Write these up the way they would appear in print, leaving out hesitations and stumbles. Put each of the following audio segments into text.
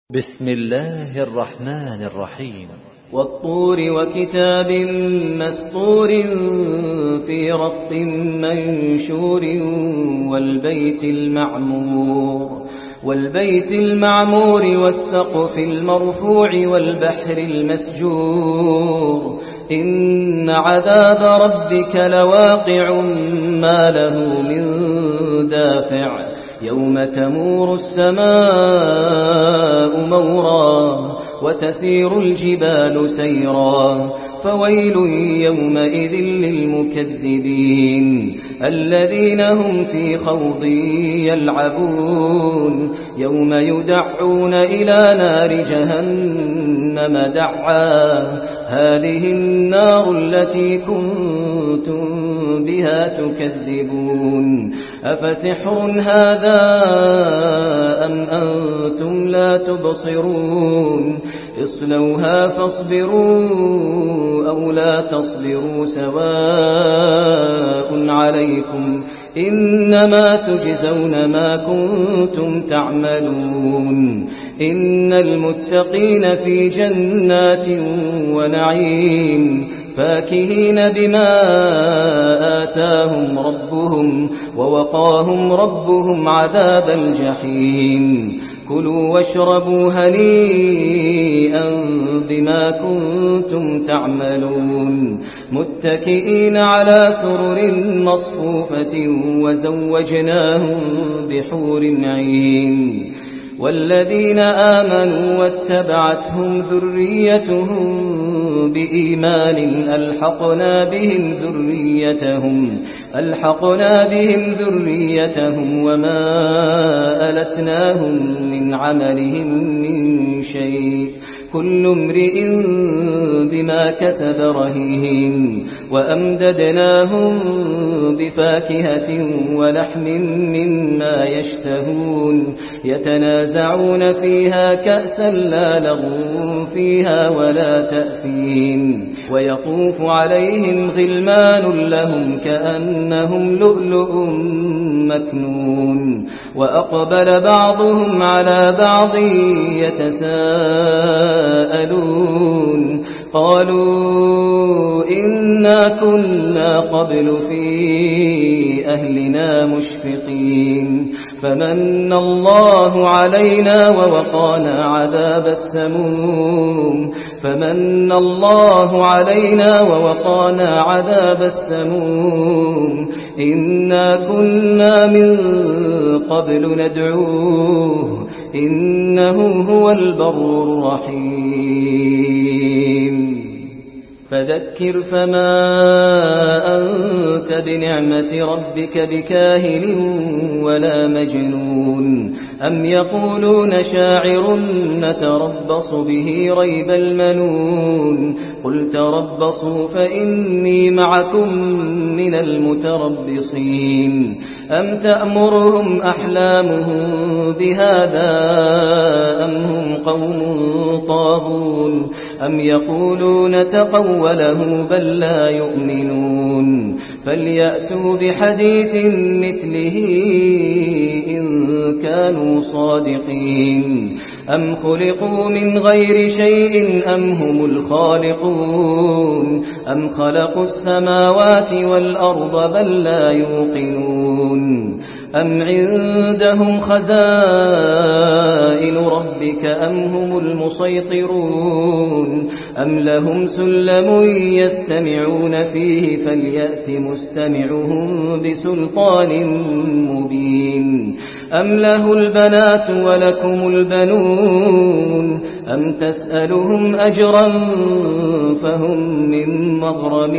بسم الله الرحمن الرحيم. والطور وكتاب مسطور في رق منشور والبيت المعمور والسقف المرفوع والبحر المسجور إن عذاب ربك لواقع ما له من دافع يوم تمور السماء مورا وتسير الجبال سيرا فويل يومئذ للمكذبين الذين هم في خوض يلعبون يوم يدعون إلى نار جهنم دعا هذه النار التي كنتم بها تكذبون أفسحر هذا أم أنتم لا تبصرون اصلوها فاصبروا أو لا تصبروا سواء عليكم إنما تجزون ما كنتم تعملون إن المتقين في جنات ونعيم فاكهين بما آتاهم ربهم ووقاهم ربهم عذاب الجحيم كلوا واشربوا هنيئا بما كنتم تعملون متكئين على سرر مصفوفة وزوجناهم بحور عين والذين آمنوا واتبعتهم ذريتهم بإيمان ألحقنا بهم ذريتهم وما ألتناهم من عملهم من شيء كل امرئ بما كسب رهين وأمددناهم بفاكهة ولحم مما يشتهون يتنازعون فيها كأسا لا لغو فيها ولا تأثيم ويطوف عليهم غلمان لهم كأنهم لؤلؤ مكنون وأقبل بعضهم على بعض يتساءلون قالوا إنا كنا قبل في أهلنا مشفقين فمن الله علينا ووقانا عذاب السموم إنا كنا من قبل ندعوه إنه هو البر الرحيم فذكر فما أنت بنعمة ربك بكاهن ولا مجنون أم يقولون شاعر نتربص به ريب المنون قل تربصوا فإني معكم من المتربصين أم تأمرهم أحلامهم بهذا أم هم قوم طاغون أم يقولون تقوله بل لا يؤمنون فليأتوا بحديث مثله إن كانوا صادقين أم خلقوا من غير شيء أم هم الخالقون أم خلقوا السماوات والأرض بل لا يوقنون أم عندهم خزائن ربك أم هم المسيطرون أم لهم سلم يستمعون فيه فليأت مستمعهم بسلطان مبين أم له البنات ولكم البنون أم تسألهم أجرا فهم من مغرم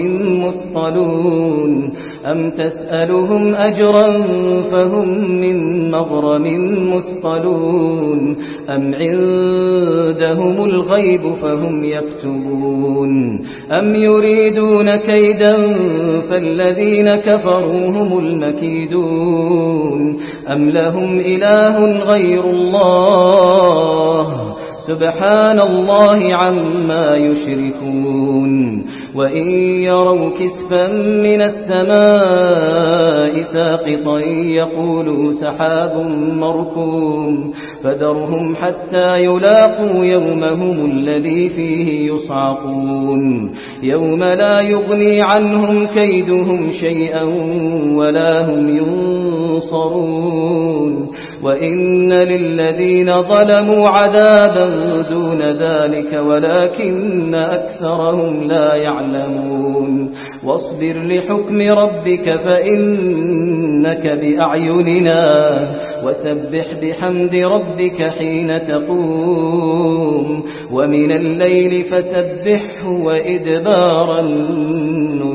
مثقلون أم عندهم الغيب فهم يكتبون أم يريدون كيدا فالذين كفروا هم المكيدون أم لهم إله غير الله سبحان الله عما يشركون وإن يروا كسفا من السماء ساقطا يقولوا سحاب مركوم فذرهم حتى يلاقوا يومهم الذي فيه يصعقون يوم لا يغني عنهم كيدهم شيئا ولا هم ينصرون وإن للذين ظلموا عذابا دون ذلك ولكن أكثرهم لا يعلمون واصبر لحكم ربك فإنك بأعيننا وسبح بحمد ربك حين تقوم ومن الليل فسبحه وإدبار النجوم